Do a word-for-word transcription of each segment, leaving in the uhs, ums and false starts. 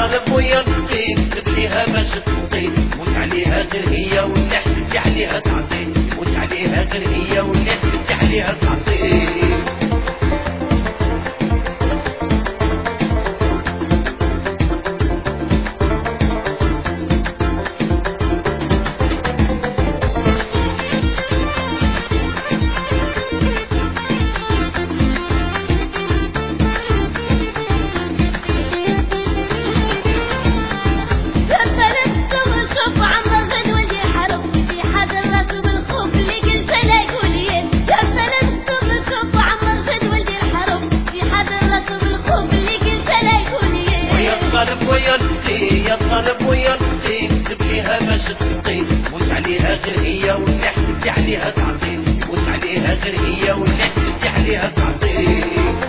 طالب ويا القي كتب ليها باش تسقي موت عليها غير هي واللي حسبتي عليها تعطي موت عليها غير هي واللي حسبتي عليها تعطي طالب ويا القي يا طالب ويا القي كتب ليها باش تسقي موت عليها غير هي واللي حسبتي عليها تعطي موت عليها غير هي واللي حسبتي عليها تعطي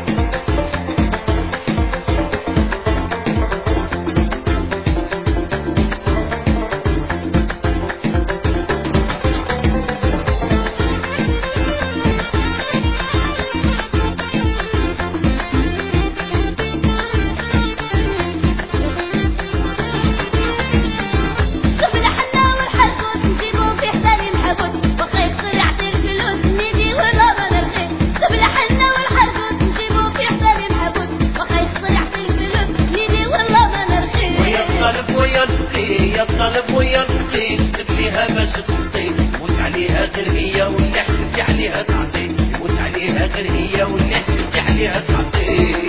يا طالب ويا القي كتب ليها باش تسقي موت عليها غير هي واللي حسبتي عليها تعطي موت عليها غير هي واللي حسبتي عليها تعطي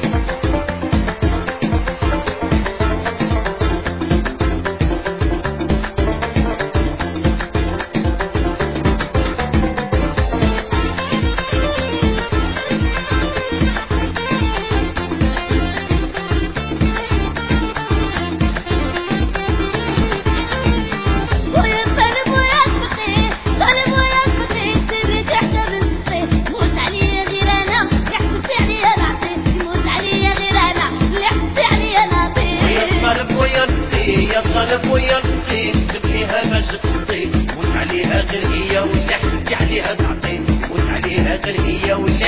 يا طالب ويا القي كتب ليها باش تسقي موت عليها غير هي واللي حسبتي عليها تعطي موت عليها غير هي واللي